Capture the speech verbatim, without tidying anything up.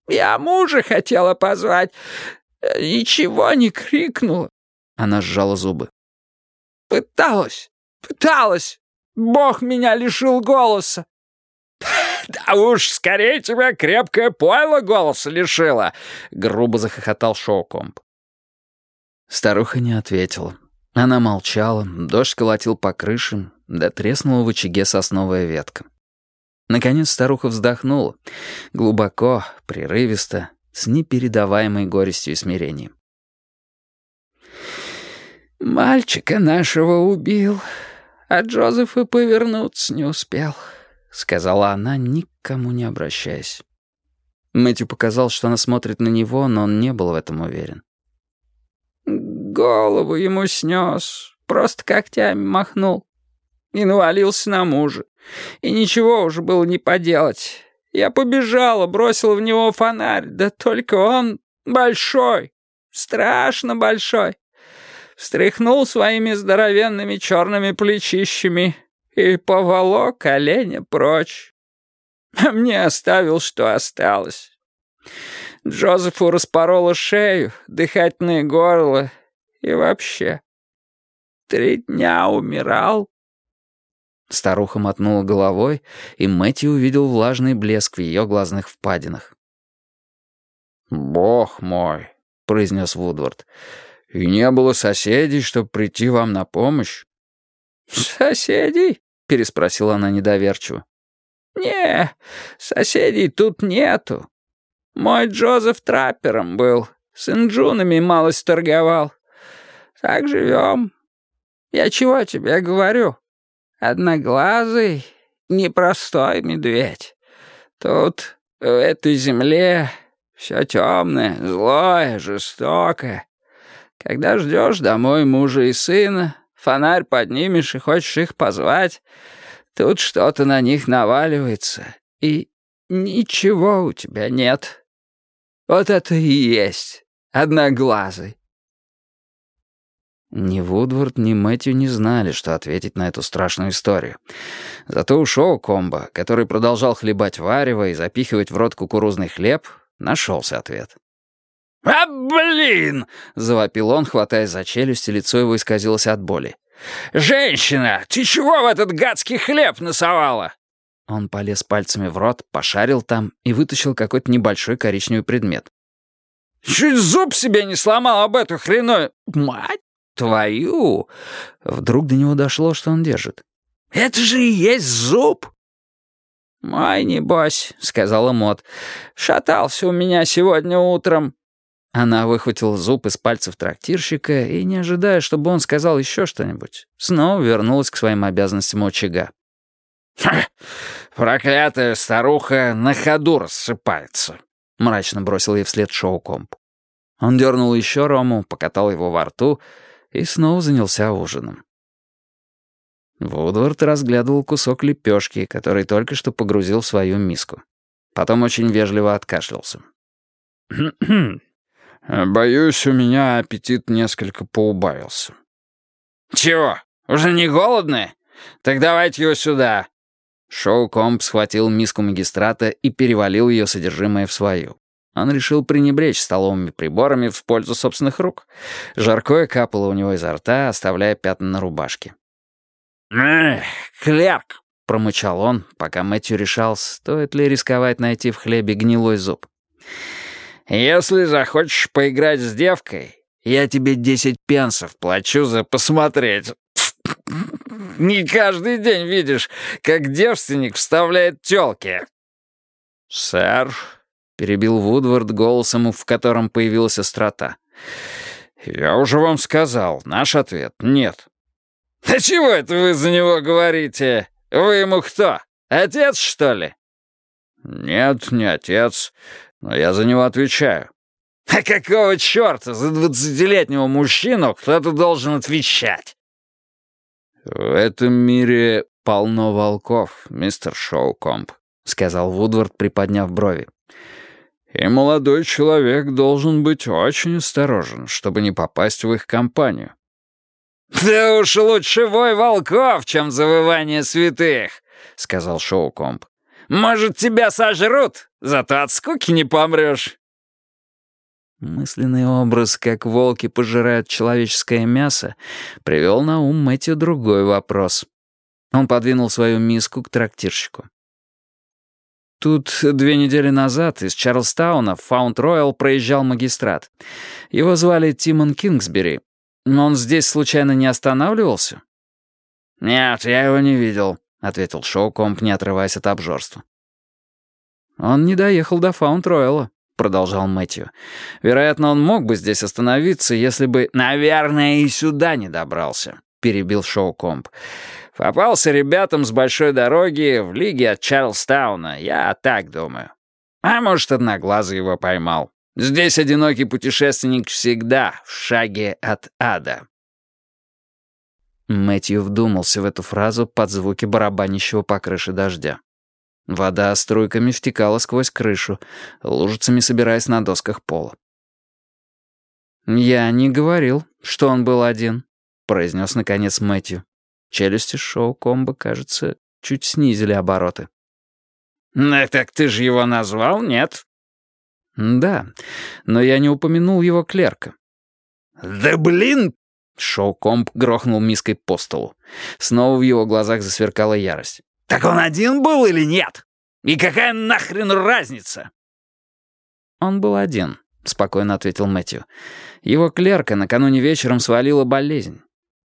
Я мужа хотела позвать. Ничего не крикнула». Она сжала зубы. «Пыталась, пыталась. Бог меня лишил голоса». «Да уж, скорее тебя крепкое пойло голоса лишило», — грубо захохотал Шоукомб. Старуха не ответила. Она молчала, дождь колотил по крышам, да треснула в очаге сосновая ветка. Наконец старуха вздохнула, глубоко, прерывисто, с непередаваемой горестью и смирением. «Мальчика нашего убил, а Джозефа повернуться не успел», — сказала она, никому не обращаясь. Мэтью показал, что она смотрит на него, но он не был в этом уверен. «Голову ему снес, просто когтями махнул. И навалился на мужа. И ничего уже было не поделать. Я побежала, бросила в него фонарь, да только он большой, страшно большой. Встряхнул своими здоровенными черными плечищами и поволок оленя прочь. А мне оставил, что осталось. Джозефу распорола шею, дыхательное горло и вообще. Три дня умирал». Старуха мотнула головой, и Мэтью увидел влажный блеск в ее глазных впадинах. «Бог мой», — произнес Вудвард, — «и не было соседей, чтобы прийти вам на помощь?» «Соседей?» — переспросила она недоверчиво. «Не, соседей тут нету. Мой Джозеф траппером был, с инджунами малость торговал. Так живем. Я чего тебе говорю? Одноглазый, непростой медведь. Тут, в этой земле, все темное, злое, жестокое. Когда ждешь домой мужа и сына, фонарь поднимешь и хочешь их позвать, тут что-то на них наваливается, и ничего у тебя нет. Вот это и есть одноглазый». Ни Вудвард, ни Мэтью не знали, что ответить на эту страшную историю. Зато у Шоукомба, который продолжал хлебать варево и запихивать в рот кукурузный хлеб, нашелся ответ. «А, блин!» — завопил он, хватаясь за челюсть, и лицо его исказилось от боли. «Женщина, ты чего в этот гадский хлеб насовала?» Он полез пальцами в рот, пошарил там и вытащил какой-то небольшой коричневый предмет. «Чуть зуб себе не сломал об эту хреную... Мать твою!» Вдруг до него дошло, что он держит. «Это же и есть зуб!» «Мой, небось», — сказала Мот. «Шатался у меня сегодня утром». Она выхватила зуб из пальцев трактирщика и, не ожидая, чтобы он сказал еще что-нибудь, снова вернулась к своим обязанностям у очага. «Ха! Проклятая старуха на ходу рассыпается», — мрачно бросил ей вслед Шоукомб. Он дернул еще рому, покатал его во рту и снова занялся ужином. Вудвард разглядывал кусок лепешки, который только что погрузил в свою миску. Потом очень вежливо откашлялся. «Боюсь, у меня аппетит несколько поубавился». «Чего, уже не голодны? Так давайте его сюда». Шоукомб схватил миску магистрата и перевалил ее содержимое в свою. Он решил пренебречь столовыми приборами в пользу собственных рук. Жаркое капало у него изо рта, оставляя пятна на рубашке. «Эх, клерк!» — промычал он, пока Мэтью решал, стоит ли рисковать найти в хлебе гнилой зуб. «Если захочешь поиграть с девкой, я тебе десять пенсов плачу за посмотреть. Не каждый день видишь, как девственник вставляет тёлки». «Сэр», — перебил Вудвард голосом, в котором появилась острота, — «я уже вам сказал, наш ответ — нет». «Да чего это вы за него говорите? Вы ему кто, отец, что ли?» «Нет, не отец, но я за него отвечаю». «А какого черта за двадцатилетнего мужчину кто-то должен отвечать?» «В этом мире полно волков, мистер Шоукомб», — сказал Вудвард, приподняв брови. «И молодой человек должен быть очень осторожен, чтобы не попасть в их компанию». «Да уж лучше вой волков, чем завывание святых», — сказал Шоукомб. «Может, тебя сожрут? Зато от скуки не помрешь». Мысленный образ, как волки пожирают человеческое мясо, привел на ум Мэтью другой вопрос. Он подвинул свою миску к трактирщику. Тут две недели назад из Чарльстауна в Фаунд-Роял проезжал магистрат. Его звали Тимон Кингсбери. Но он здесь случайно не останавливался? «Нет, я его не видел», — ответил Шоукомб, не отрываясь от обжорства. «Он не доехал до Фаунд-Рояла», — продолжал Мэтью. «Вероятно, он мог бы здесь остановиться, если бы...» «Наверное, и сюда не добрался», — перебил Шоукомб. «Попался ребятам с большой дороги в лиге от Чарльстауна, я так думаю. А может, одноглазый его поймал. Здесь одинокий путешественник всегда в шаге от ада». Мэтью вдумался в эту фразу под звуки барабанящего по крыше дождя. Вода струйками втекала сквозь крышу, лужицами собираясь на досках пола. «Я не говорил, что он был один», — произнес наконец Мэтью. Челюсти Шоукомба, кажется, чуть снизили обороты. «Ну, так ты же его назвал, нет?» «Да, но я не упомянул его клерка». «Да блин!» — Шоукомб грохнул миской по столу. Снова в его глазах засверкала ярость. «Так он один был или нет? И какая нахрен разница?» «Он был один», — спокойно ответил Мэтью. «Его клерка накануне вечером свалила болезнь.